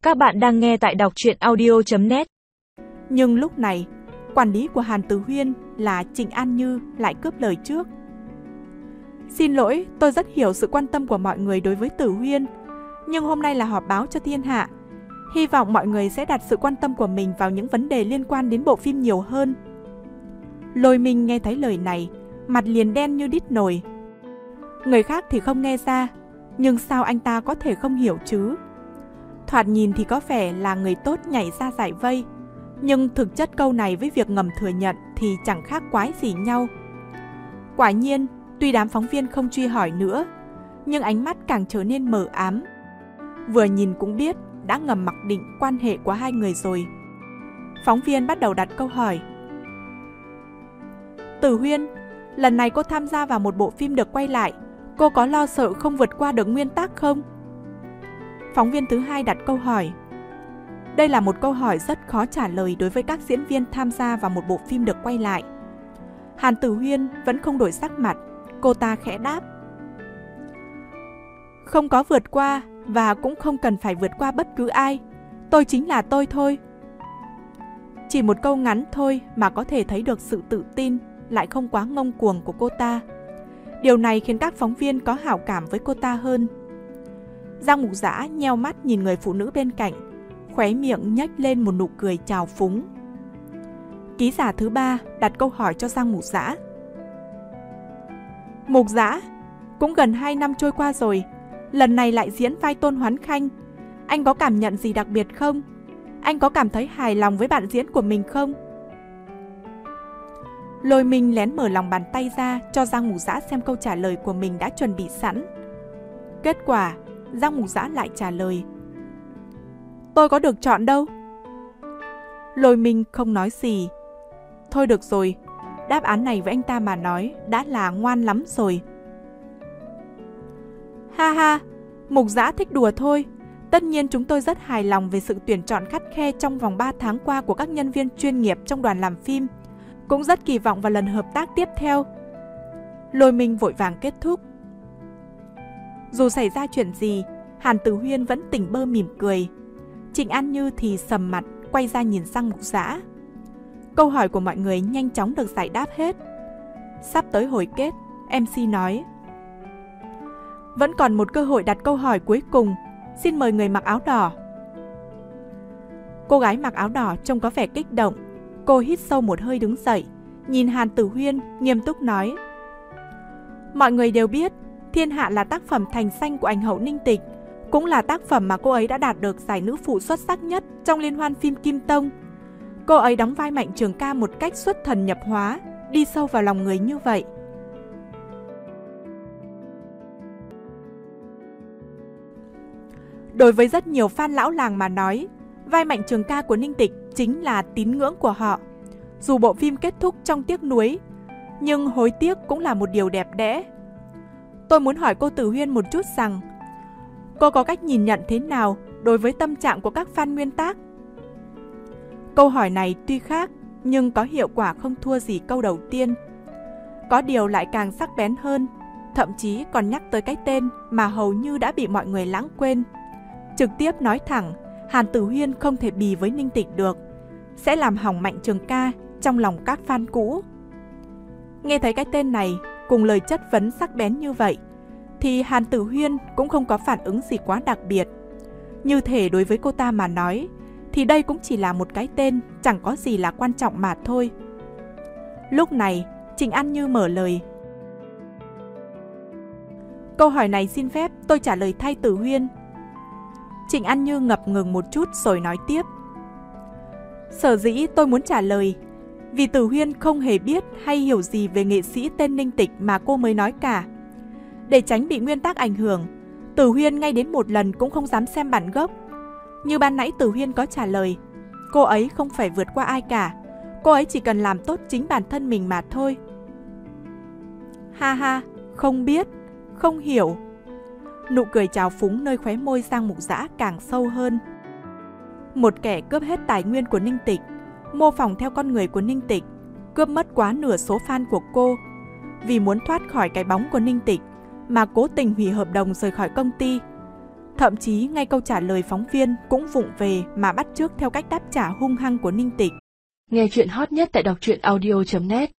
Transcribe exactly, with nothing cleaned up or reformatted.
Các bạn đang nghe tại đọc truyện audio chấm net. Nhưng lúc này, quản lý của Hàn Tử Huyên là Trịnh An Như lại cướp lời trước. Xin lỗi, tôi rất hiểu sự quan tâm của mọi người đối với Tử Huyên, nhưng hôm nay là họp báo cho thiên hạ. Hy vọng mọi người sẽ đặt sự quan tâm của mình vào những vấn đề liên quan đến bộ phim nhiều hơn. Lôi Minh nghe thấy lời này, mặt liền đen như đít nồi. Người khác thì không nghe ra, nhưng sao anh ta có thể không hiểu chứ? Thoạt nhìn thì có vẻ là người tốt nhảy ra giải vây, nhưng thực chất câu này với việc ngầm thừa nhận thì chẳng khác quái gì nhau. Quả nhiên, tuy đám phóng viên không truy hỏi nữa, nhưng ánh mắt càng trở nên mờ ám. Vừa nhìn cũng biết đã ngầm mặc định quan hệ của hai người rồi. Phóng viên bắt đầu đặt câu hỏi. Tử Huyên, lần này cô tham gia vào một bộ phim được quay lại, cô có lo sợ không vượt qua được nguyên tắc không? Phóng viên thứ hai đặt câu hỏi. Đây là một câu hỏi rất khó trả lời đối với các diễn viên tham gia vào một bộ phim được quay lại. Hàn Tử Huyên vẫn không đổi sắc mặt, cô ta khẽ đáp. Không có vượt qua và cũng không cần phải vượt qua bất cứ ai. Tôi chính là tôi thôi. Chỉ một câu ngắn thôi mà có thể thấy được sự tự tin, lại không quá ngông cuồng của cô ta. Điều này khiến các phóng viên có hảo cảm với cô ta hơn. Giang Mục Dã nheo mắt nhìn người phụ nữ bên cạnh, khóe miệng nhếch lên một nụ cười trào phúng. Ký giả thứ ba đặt câu hỏi cho Giang Mục Dã. Mục Dã, cũng gần hai năm trôi qua rồi, lần này lại diễn vai Tôn Hoán Khanh. Anh có cảm nhận gì đặc biệt không? Anh có cảm thấy hài lòng với bạn diễn của mình không? Lôi Minh lén mở lòng bàn tay ra cho Giang Mục Dã xem câu trả lời của mình đã chuẩn bị sẵn. Kết quả, Giang Mục Dã lại trả lời. Tôi có được chọn đâu. Lôi Minh không nói gì. Thôi được rồi, đáp án này với anh ta mà nói đã là ngoan lắm rồi. Ha ha, Mục Dã thích đùa thôi. Tất nhiên chúng tôi rất hài lòng về sự tuyển chọn khắt khe trong vòng ba tháng qua của các nhân viên chuyên nghiệp trong đoàn làm phim. Cũng rất kỳ vọng vào lần hợp tác tiếp theo. Lôi Minh vội vàng kết thúc. Dù xảy ra chuyện gì, Hàn Tử Huyên vẫn tỉnh bơ mỉm cười. Trịnh An Như thì sầm mặt, quay ra nhìn Giang Mục Dã. Câu hỏi của mọi người nhanh chóng được giải đáp hết. Sắp tới hồi kết, em xê nói. Vẫn còn một cơ hội đặt câu hỏi cuối cùng. Xin mời người mặc áo đỏ. Cô gái mặc áo đỏ trông có vẻ kích động. Cô hít sâu một hơi đứng dậy, nhìn Hàn Tử Huyên, nghiêm túc nói. Mọi người đều biết, Thiên Hạ là tác phẩm thành danh của ảnh hậu Ninh Tịch, cũng là tác phẩm mà cô ấy đã đạt được giải nữ phụ xuất sắc nhất trong liên hoan phim Kim Tông. Cô ấy đóng vai Mạnh Trường Ca một cách xuất thần nhập hóa, đi sâu vào lòng người như vậy. Đối với rất nhiều fan lão làng mà nói, vai Mạnh Trường Ca của Ninh Tịch chính là tín ngưỡng của họ. Dù bộ phim kết thúc trong tiếc nuối, nhưng hối tiếc cũng là một điều đẹp đẽ. Tôi muốn hỏi cô Tử Huyên một chút rằng, cô có cách nhìn nhận thế nào đối với tâm trạng của các fan nguyên tác? Câu hỏi này tuy khác, nhưng có hiệu quả không thua gì câu đầu tiên. Có điều lại càng sắc bén hơn, thậm chí còn nhắc tới cái tên mà hầu như đã bị mọi người lãng quên. Trực tiếp nói thẳng, Hàn Tử Huyên không thể bì với Ninh Tịch được, sẽ làm hỏng Mạnh Trường Ca trong lòng các fan cũ. Nghe thấy cái tên này cùng lời chất vấn sắc bén như vậy, thì Hàn Tử Huyên cũng không có phản ứng gì quá đặc biệt. Như thể đối với cô ta mà nói, thì đây cũng chỉ là một cái tên, chẳng có gì là quan trọng mà thôi. Lúc này, Trịnh An Như mở lời. Câu hỏi này xin phép tôi trả lời thay Tử Huyên. Trịnh An Như ngập ngừng một chút rồi nói tiếp. Sở dĩ tôi muốn trả lời, vì Tử Huyên không hề biết hay hiểu gì về nghệ sĩ tên Ninh Tịch mà cô mới nói cả. Để tránh bị nguyên tắc ảnh hưởng, Tử Huyên ngay đến một lần cũng không dám xem bản gốc. Như ban nãy Tử Huyên có trả lời, cô ấy không phải vượt qua ai cả, cô ấy chỉ cần làm tốt chính bản thân mình mà thôi. Ha ha, không biết, không hiểu. Nụ cười trào phúng nơi khóe môi Giang Mục Dã càng sâu hơn. Một kẻ cướp hết tài nguyên của Ninh Tịch, mô phỏng theo con người của Ninh Tịch, cướp mất quá nửa số fan của cô. Vì muốn thoát khỏi cái bóng của Ninh Tịch mà cố tình hủy hợp đồng rời khỏi công ty. Thậm chí ngay câu trả lời phóng viên cũng vụng về mà bắt chước theo cách đáp trả hung hăng của Ninh Tịch. Nghe chuyện hot nhất tại đọc truyện audio chấm net.